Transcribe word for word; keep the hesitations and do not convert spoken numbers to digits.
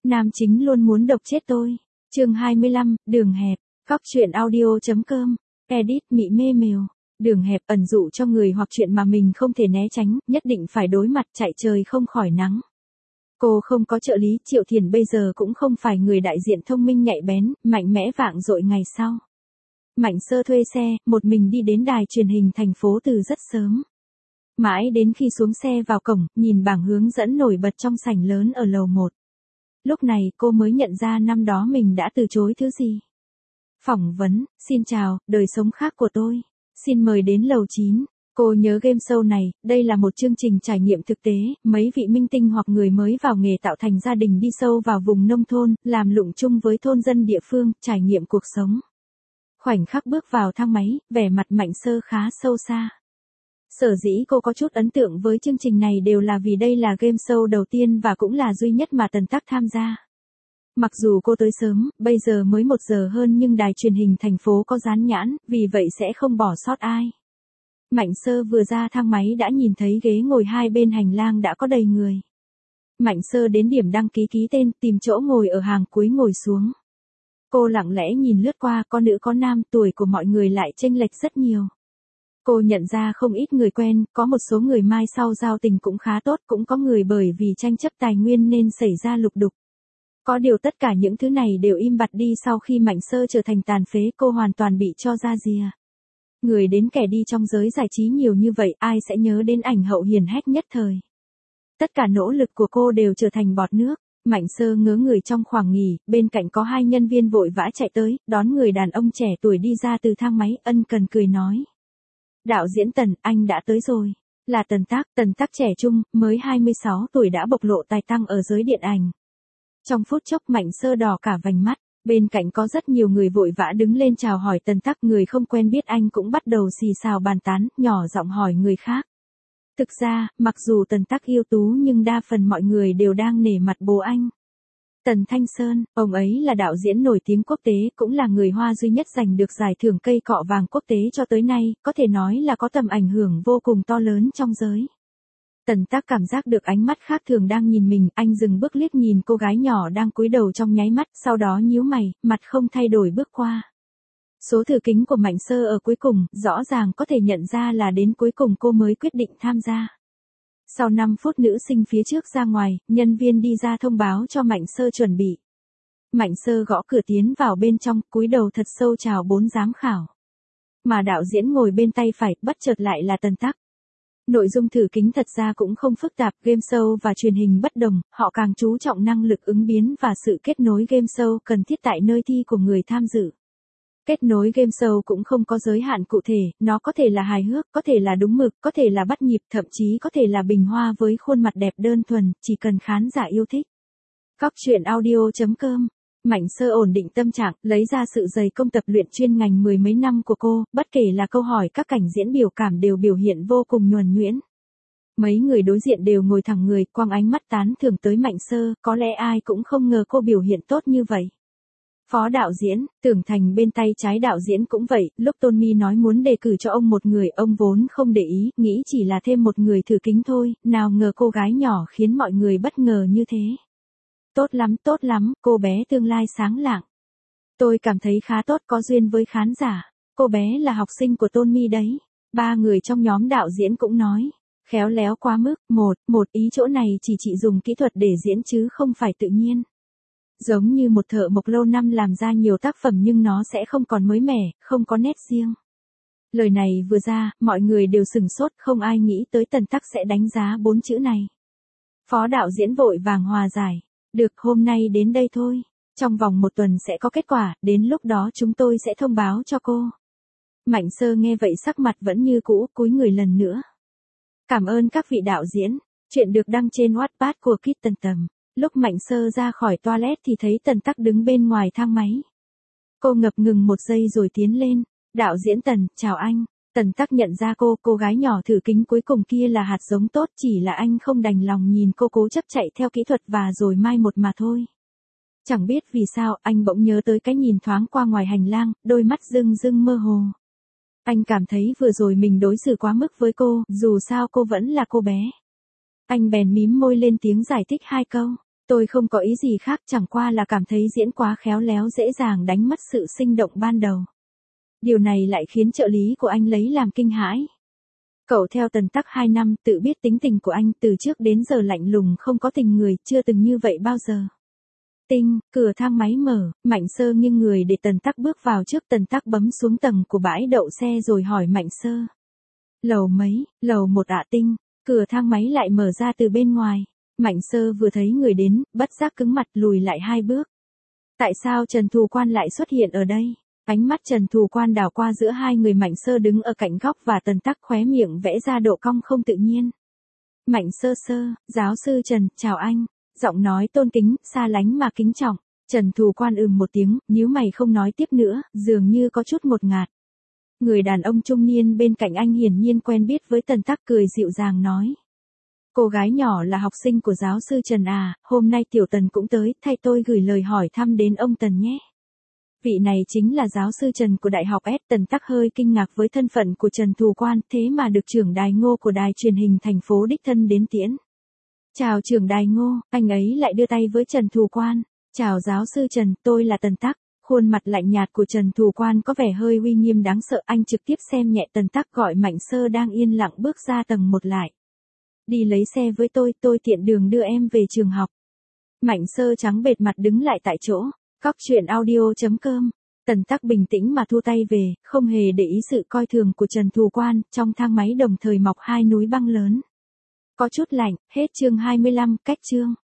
Nam chính luôn muốn độc chết tôi. Chương hai mươi lăm, đường hẹp. Góc truyện audio.com. Edit Mị Mê Mèo. Đường hẹp ẩn dụ cho người hoặc chuyện mà mình không thể né tránh, nhất định phải đối mặt, chạy trời không khỏi nắng. Cô không có trợ lý, Triệu Thiền bây giờ cũng không phải người đại diện thông minh nhạy bén, mạnh mẽ vạng dội ngày sau. Mạnh Sơ thuê xe, một mình đi đến đài truyền hình thành phố từ rất sớm. Mãi đến khi xuống xe vào cổng, nhìn bảng hướng dẫn nổi bật trong sảnh lớn ở lầu một. Lúc này cô mới nhận ra năm đó mình đã từ chối thứ gì. Phỏng vấn, xin chào, đời sống khác của tôi. Xin mời đến lầu chín. Cô nhớ game show này, đây là một chương trình trải nghiệm thực tế, mấy vị minh tinh hoặc người mới vào nghề tạo thành gia đình đi sâu vào vùng nông thôn, làm lụng chung với thôn dân địa phương, trải nghiệm cuộc sống. Khoảnh khắc bước vào thang máy, vẻ mặt Mạnh Sơ khá sâu xa. Sở dĩ cô có chút ấn tượng với chương trình này đều là vì đây là game show đầu tiên và cũng là duy nhất mà Tần Tắc tham gia. Mặc dù cô tới sớm, bây giờ mới một giờ hơn nhưng đài truyền hình thành phố có dán nhãn, vì vậy sẽ không bỏ sót ai. Mạnh Sơ vừa ra thang máy đã nhìn thấy ghế ngồi hai bên hành lang đã có đầy người. Mạnh Sơ đến điểm đăng ký ký tên, tìm chỗ ngồi ở hàng cuối ngồi xuống. Cô lặng lẽ nhìn lướt qua, có nữ có nam, tuổi của mọi người lại chênh lệch rất nhiều. Cô nhận ra không ít người quen, có một số người mai sau giao tình cũng khá tốt, cũng có người bởi vì tranh chấp tài nguyên nên xảy ra lục đục. Có điều tất cả những thứ này đều im bặt đi sau khi Mạnh Sơ trở thành tàn phế, cô hoàn toàn bị cho ra rìa. Người đến kẻ đi trong giới giải trí nhiều như vậy, ai sẽ nhớ đến ảnh hậu hiền hách nhất thời. Tất cả nỗ lực của cô đều trở thành bọt nước. Mạnh Sơ ngớ người trong khoảng nghỉ, bên cạnh có hai nhân viên vội vã chạy tới, đón người đàn ông trẻ tuổi đi ra từ thang máy, ân cần cười nói. Đạo diễn Tần, anh đã tới rồi. Là Tần Tác, Tần Tác trẻ trung, mới hai mươi sáu tuổi đã bộc lộ tài năng ở giới điện ảnh. Trong phút chốc Mạnh Sơ đỏ cả vành mắt, bên cạnh có rất nhiều người vội vã đứng lên chào hỏi Tần Tác, người không quen biết anh cũng bắt đầu xì xào bàn tán, nhỏ giọng hỏi người khác. Thực ra, mặc dù Tần Tác yêu tú nhưng đa phần mọi người đều đang nể mặt bố anh. Tần Thanh Sơn, ông ấy là đạo diễn nổi tiếng quốc tế, cũng là người Hoa duy nhất giành được giải thưởng cây cọ vàng quốc tế cho tới nay, có thể nói là có tầm ảnh hưởng vô cùng to lớn trong giới. Tần Tác cảm giác được ánh mắt khác thường đang nhìn mình, anh dừng bước liếc nhìn cô gái nhỏ đang cúi đầu trong nháy mắt, sau đó nhíu mày, mặt không thay đổi bước qua. Số thử kính của Mạnh Sơ ở cuối cùng, rõ ràng có thể nhận ra là đến cuối cùng cô mới quyết định tham gia. Sau năm phút nữ sinh phía trước ra ngoài, nhân viên đi ra thông báo cho Mạnh Sơ chuẩn bị. Mạnh Sơ gõ cửa tiến vào bên trong, cúi đầu thật sâu chào bốn giám khảo. Mà đạo diễn ngồi bên tay phải, bất chợt lại là Tần Tác. Nội dung thử kính thật ra cũng không phức tạp, game show và truyền hình bất đồng, họ càng chú trọng năng lực ứng biến và sự kết nối game show cần thiết tại nơi thi của người tham dự. Kết nối game show cũng không có giới hạn cụ thể, nó có thể là hài hước, có thể là đúng mực, có thể là bắt nhịp, thậm chí có thể là bình hoa với khuôn mặt đẹp đơn thuần, chỉ cần khán giả yêu thích. Góc truyện audio.com. Mạnh Sơ ổn định tâm trạng, lấy ra sự dày công tập luyện chuyên ngành mười mấy năm của cô, bất kể là câu hỏi các cảnh diễn biểu cảm đều biểu hiện vô cùng nhuần nhuyễn. Mấy người đối diện đều ngồi thẳng người, quăng ánh mắt tán thưởng tới Mạnh Sơ, có lẽ ai cũng không ngờ cô biểu hiện tốt như vậy. Phó đạo diễn, Tưởng Thành bên tay trái đạo diễn cũng vậy, lúc Tony nói muốn đề cử cho ông một người, ông vốn không để ý, nghĩ chỉ là thêm một người thử kính thôi, nào ngờ cô gái nhỏ khiến mọi người bất ngờ như thế. Tốt lắm, tốt lắm, cô bé tương lai sáng lạng. Tôi cảm thấy khá tốt, có duyên với khán giả. Cô bé là học sinh của Tony đấy. Ba người trong nhóm đạo diễn cũng nói. Khéo léo quá mức, một, một ý chỗ này chỉ chị dùng kỹ thuật để diễn chứ không phải tự nhiên. Giống như một thợ mộc lâu năm làm ra nhiều tác phẩm nhưng nó sẽ không còn mới mẻ, không có nét riêng. Lời này vừa ra, mọi người đều sửng sốt, không ai nghĩ tới Tần Tắc sẽ đánh giá bốn chữ này. Phó đạo diễn vội vàng hòa giải. Được, hôm nay đến đây thôi. Trong vòng một tuần sẽ có kết quả, đến lúc đó chúng tôi sẽ thông báo cho cô. Mạnh Sơ nghe vậy sắc mặt vẫn như cũ, cúi người lần nữa. Cảm ơn các vị đạo diễn. Chuyện được đăng trên Wattpad của Kit Tần Tầm. Lúc Mạnh Sơ ra khỏi toilet thì thấy Tần Tắc đứng bên ngoài thang máy. Cô ngập ngừng một giây rồi tiến lên. Đạo diễn Tần, chào anh. Tần Tắc nhận ra cô, cô gái nhỏ thử kính cuối cùng kia là hạt giống tốt, chỉ là anh không đành lòng nhìn cô cố chấp chạy theo kỹ thuật và rồi mai một mà thôi. Chẳng biết vì sao, anh bỗng nhớ tới cái nhìn thoáng qua ngoài hành lang, đôi mắt rưng rưng mơ hồ. Anh cảm thấy vừa rồi mình đối xử quá mức với cô, dù sao cô vẫn là cô bé. Anh bèn mím môi lên tiếng giải thích hai câu. Tôi không có ý gì khác, chẳng qua là cảm thấy diễn quá khéo léo dễ dàng đánh mất sự sinh động ban đầu. Điều này lại khiến trợ lý của anh lấy làm kinh hãi. Cậu theo Tần Tắc hai năm, tự biết tính tình của anh từ trước đến giờ lạnh lùng không có tình người, chưa từng như vậy bao giờ. Tinh, cửa thang máy mở, Mạnh Sơ nghiêng người để Tần Tắc bước vào trước. Tần Tắc bấm xuống tầng của bãi đậu xe rồi hỏi Mạnh Sơ. Lầu mấy? Lầu một ạ Tinh. Cửa thang máy lại mở ra từ bên ngoài. Mạnh Sơ vừa thấy người đến, bất giác cứng mặt lùi lại hai bước. Tại sao Trần Thù Quan lại xuất hiện ở đây? Ánh mắt Trần Thù Quan đảo qua giữa hai người Mạnh Sơ đứng ở cạnh góc và Tần Tắc, khóe miệng vẽ ra độ cong không tự nhiên. Mạnh Sơ Sơ, giáo sư Trần, chào anh. Giọng nói tôn kính, xa lánh mà kính trọng. Trần Thù Quan ừm một tiếng, nhíu mày không nói tiếp nữa, dường như có chút ngột ngạt. Người đàn ông trung niên bên cạnh anh hiển nhiên quen biết với Tần Tắc, cười dịu dàng nói. Cô gái nhỏ là học sinh của giáo sư Trần à, hôm nay Tiểu Tần cũng tới, thay tôi gửi lời hỏi thăm đến ông Tần nhé. Vị này chính là giáo sư Trần của Đại học S. Tần Tắc hơi kinh ngạc với thân phận của Trần Thù Quan, thế mà được trưởng đài Ngô của đài truyền hình thành phố đích thân đến tiễn. Chào trưởng đài Ngô, anh ấy lại đưa tay với Trần Thù Quan. Chào giáo sư Trần, tôi là Tần Tắc. Khuôn mặt lạnh nhạt của Trần Thù Quan có vẻ hơi uy nghiêm đáng sợ, anh trực tiếp xem nhẹ Tần Tắc, gọi Mạnh Sơ đang yên lặng bước ra tầng một lại. Đi lấy xe với tôi, tôi tiện đường đưa em về trường học. Mạnh Sơ trắng bệch mặt đứng lại tại chỗ. Cóc truyện audio chấm com. Tần Tắc bình tĩnh mà thu tay về, không hề để ý sự coi thường của Trần Thù Quan. Trong thang máy đồng thời mọc hai núi băng lớn. Có chút lạnh, hết chương hai mươi lăm, cách chương.